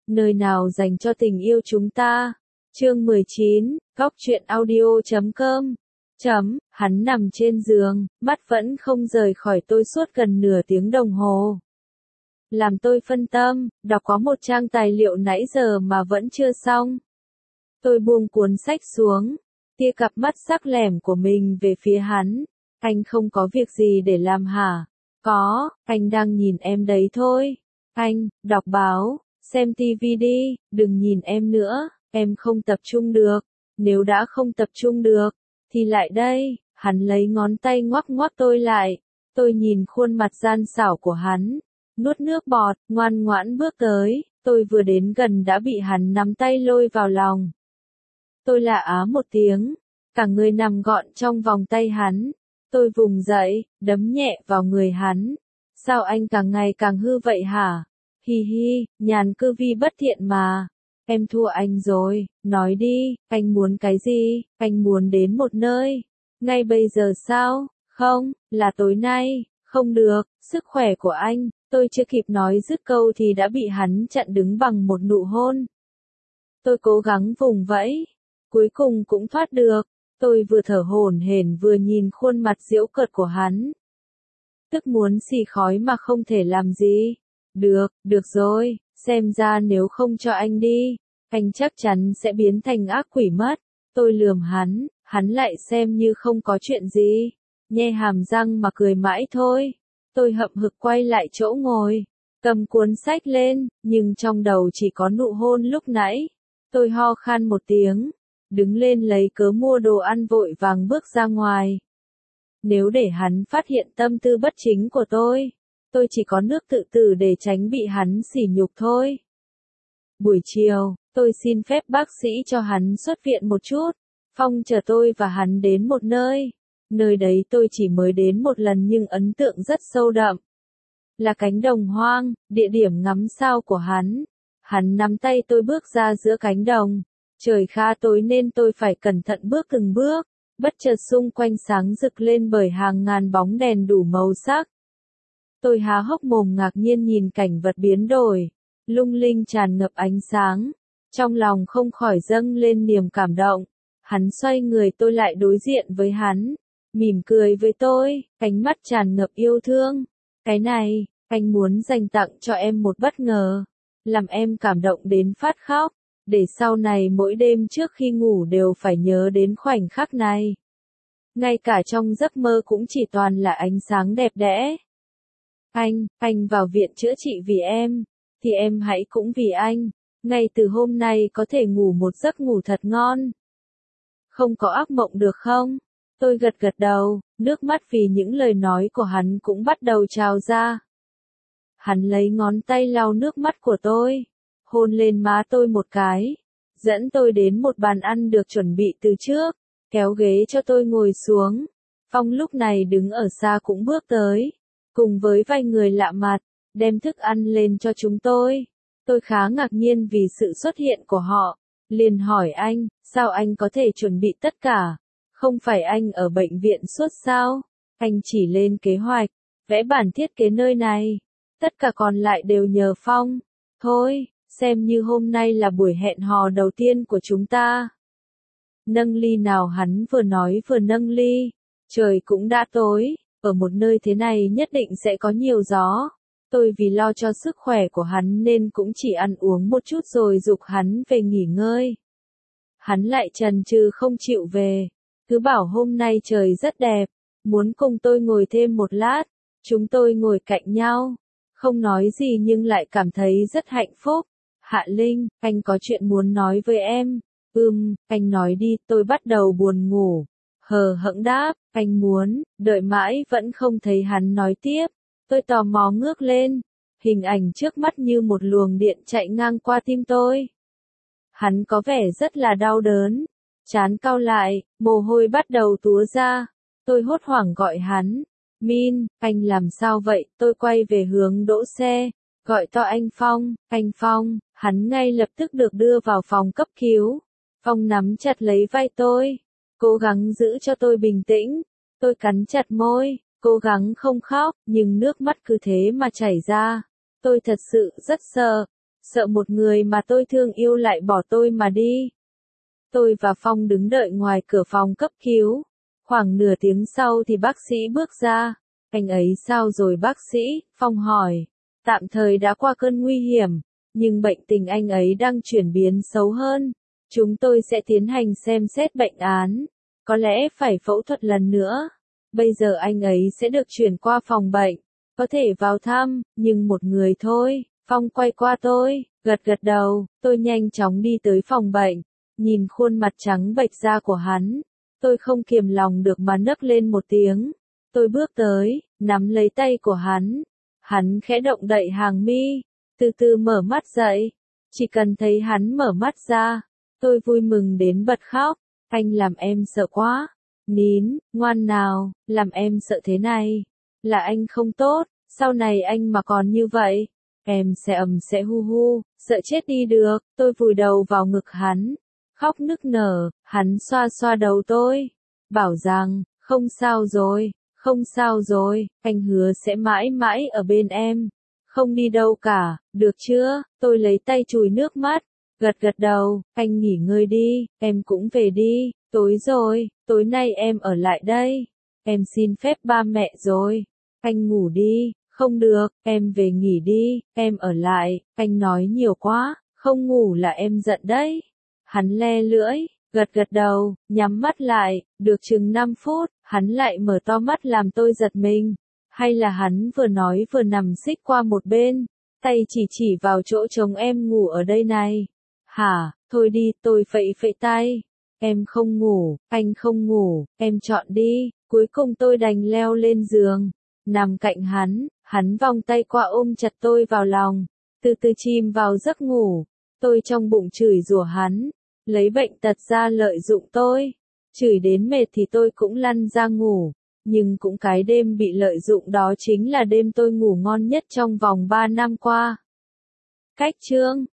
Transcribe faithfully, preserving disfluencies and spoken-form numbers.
nơi nào dành cho tình yêu chúng ta. Chương mười chín, góc truyện audio chấm com. Chấm, hắn nằm trên giường, mắt vẫn không rời khỏi tôi suốt gần nửa tiếng đồng hồ. Làm tôi phân tâm, đọc có một trang tài liệu nãy giờ mà vẫn chưa xong. Tôi buông cuốn sách xuống, tia cặp mắt sắc lẻm của mình về phía hắn. Anh không có việc gì để làm hả? Có, anh đang nhìn em đấy thôi. Anh, đọc báo, xem tivi đi, đừng nhìn em nữa, em không tập trung được. Nếu đã không tập trung được, thì lại đây, hắn lấy ngón tay ngoắc ngoắc tôi lại. Tôi nhìn khuôn mặt gian xảo của hắn, nuốt nước bọt, ngoan ngoãn bước tới. Tôi vừa đến gần đã bị hắn nắm tay lôi vào lòng. Tôi lạ á một tiếng, cả người nằm gọn trong vòng tay hắn. Tôi vùng dậy, đấm nhẹ vào người hắn. Sao anh càng ngày càng hư vậy hả? Hi hi, nhàn cư vi bất thiện mà. Em thua anh rồi, nói đi, anh muốn cái gì? Anh muốn đến một nơi. Ngay bây giờ sao? Không, là tối nay. Không được, sức khỏe của anh. Tôi chưa kịp nói dứt câu thì đã bị hắn chặn đứng bằng một nụ hôn. Tôi cố gắng vùng vẫy, cuối cùng cũng thoát được. Tôi vừa thở hổn hển vừa nhìn khuôn mặt giễu cợt của hắn. Tức muốn xì khói mà không thể làm gì. Được, được rồi, xem ra nếu không cho anh đi, anh chắc chắn sẽ biến thành ác quỷ mất. Tôi lườm hắn, hắn lại xem như không có chuyện gì. Nhe hàm răng mà cười mãi thôi. Tôi hậm hực quay lại chỗ ngồi, cầm cuốn sách lên, nhưng trong đầu chỉ có nụ hôn lúc nãy. Tôi ho khan một tiếng, đứng lên lấy cớ mua đồ ăn vội vàng bước ra ngoài. Nếu để hắn phát hiện tâm tư bất chính của tôi, tôi chỉ có nước tự tử để tránh bị hắn sỉ nhục thôi. Buổi chiều, tôi xin phép bác sĩ cho hắn xuất viện một chút. Phong chờ tôi và hắn đến một nơi. Nơi đấy tôi chỉ mới đến một lần nhưng ấn tượng rất sâu đậm. Là cánh đồng hoang, địa điểm ngắm sao của hắn. Hắn nắm tay tôi bước ra giữa cánh đồng. Trời khá tối nên tôi phải cẩn thận bước từng bước. Bất chợt xung quanh sáng rực lên bởi hàng ngàn bóng đèn đủ màu sắc. Tôi há hốc mồm ngạc nhiên nhìn cảnh vật biến đổi, lung linh tràn ngập ánh sáng. Trong lòng không khỏi dâng lên niềm cảm động. Hắn xoay người tôi lại đối diện với hắn, mỉm cười với tôi, ánh mắt tràn ngập yêu thương. Cái này, anh muốn dành tặng cho em một bất ngờ, làm em cảm động đến phát khóc, để sau này mỗi đêm trước khi ngủ đều phải nhớ đến khoảnh khắc này. Ngay cả trong giấc mơ cũng chỉ toàn là ánh sáng đẹp đẽ. Anh, anh vào viện chữa trị vì em, thì em hãy cũng vì anh. Ngay từ hôm nay có thể ngủ một giấc ngủ thật ngon. Không có ác mộng được không? Tôi gật gật đầu, nước mắt vì những lời nói của hắn cũng bắt đầu trào ra. Hắn lấy ngón tay lau nước mắt của tôi, hôn lên má tôi một cái, dẫn tôi đến một bàn ăn được chuẩn bị từ trước, kéo ghế cho tôi ngồi xuống. Phong lúc này đứng ở xa cũng bước tới, cùng với vài người lạ mặt, đem thức ăn lên cho chúng tôi. Tôi khá ngạc nhiên vì sự xuất hiện của họ, liền hỏi anh, sao anh có thể chuẩn bị tất cả? Không phải anh ở bệnh viện suốt sao? Anh chỉ lên kế hoạch, vẽ bản thiết kế nơi này. Tất cả còn lại đều nhờ Phong. Thôi, xem như hôm nay là buổi hẹn hò đầu tiên của chúng ta. Nâng ly nào, hắn vừa nói vừa nâng ly. Trời cũng đã tối, ở một nơi thế này nhất định sẽ có nhiều gió. Tôi vì lo cho sức khỏe của hắn nên cũng chỉ ăn uống một chút rồi giục hắn về nghỉ ngơi. Hắn lại chần chừ không chịu về, cứ bảo hôm nay trời rất đẹp, muốn cùng tôi ngồi thêm một lát. Chúng tôi ngồi cạnh nhau, không nói gì nhưng lại cảm thấy rất hạnh phúc. Hạ Linh, anh có chuyện muốn nói với em. Ừm, anh nói đi. Tôi bắt đầu buồn ngủ, hờ hững đáp, anh muốn, đợi mãi vẫn không thấy hắn nói tiếp. Tôi tò mò ngước lên, hình ảnh trước mắt như một luồng điện chạy ngang qua tim tôi. Hắn có vẻ rất là đau đớn, trán cau lại, mồ hôi bắt đầu túa ra. Tôi hốt hoảng gọi hắn, Min, anh làm sao vậy? Tôi quay về hướng đỗ xe, gọi to anh Phong, anh Phong, hắn ngay lập tức được đưa vào phòng cấp cứu. Phong nắm chặt lấy vai tôi, cố gắng giữ cho tôi bình tĩnh. Tôi cắn chặt môi, cố gắng không khóc, nhưng nước mắt cứ thế mà chảy ra. Tôi thật sự rất sợ, sợ một người mà tôi thương yêu lại bỏ tôi mà đi. Tôi và Phong đứng đợi ngoài cửa phòng cấp cứu. Khoảng nửa tiếng sau thì bác sĩ bước ra. Anh ấy sao rồi bác sĩ? Phong hỏi. Tạm thời đã qua cơn nguy hiểm, nhưng bệnh tình anh ấy đang chuyển biến xấu hơn. Chúng tôi sẽ tiến hành xem xét bệnh án. Có lẽ phải phẫu thuật lần nữa. Bây giờ anh ấy sẽ được chuyển qua phòng bệnh. Có thể vào thăm, nhưng một người thôi. Phong quay qua tôi, gật gật đầu. Tôi nhanh chóng đi tới phòng bệnh. Nhìn khuôn mặt trắng bệch da của hắn. Tôi không kiềm lòng được mà nấc lên một tiếng. Tôi bước tới, nắm lấy tay của hắn. Hắn khẽ động đậy hàng mi, từ từ mở mắt dậy. Chỉ cần thấy hắn mở mắt ra, tôi vui mừng đến bật khóc. Anh làm em sợ quá. Nín, ngoan nào, làm em sợ thế này. Là anh không tốt, sau này anh mà còn như vậy, em sẽ ầm sẽ hu hu, sợ chết đi được. Tôi vùi đầu vào ngực hắn, khóc nức nở. Hắn xoa xoa đầu tôi, bảo rằng, không sao rồi, không sao rồi, anh hứa sẽ mãi mãi ở bên em, không đi đâu cả, được chưa? Tôi lấy tay chùi nước mắt, gật gật đầu. Anh nghỉ ngơi đi, em cũng về đi, tối rồi, tối nay em ở lại đây, em xin phép ba mẹ rồi. Anh ngủ đi. Không được, em về nghỉ đi, em ở lại. Anh nói nhiều quá, không ngủ là em giận đấy. Hắn le lưỡi, gật gật đầu, nhắm mắt lại. Được chừng năm phút, hắn lại mở to mắt làm tôi giật mình. Hay là hắn vừa nói vừa nằm xích qua một bên, tay chỉ chỉ vào chỗ trống em ngủ ở đây này. Hả? Thôi đi. Tôi phẩy phẩy tay. Em không ngủ, anh không ngủ, em chọn đi. Cuối cùng tôi đành leo lên giường, nằm cạnh hắn. Hắn vòng tay qua ôm chặt tôi vào lòng, từ từ chìm vào giấc ngủ. Tôi trong bụng chửi rủa hắn, lấy bệnh tật ra lợi dụng tôi. Chửi đến mệt thì tôi cũng lăn ra ngủ, nhưng cũng cái đêm bị lợi dụng đó chính là đêm tôi ngủ ngon nhất trong vòng ba năm qua. Cách chương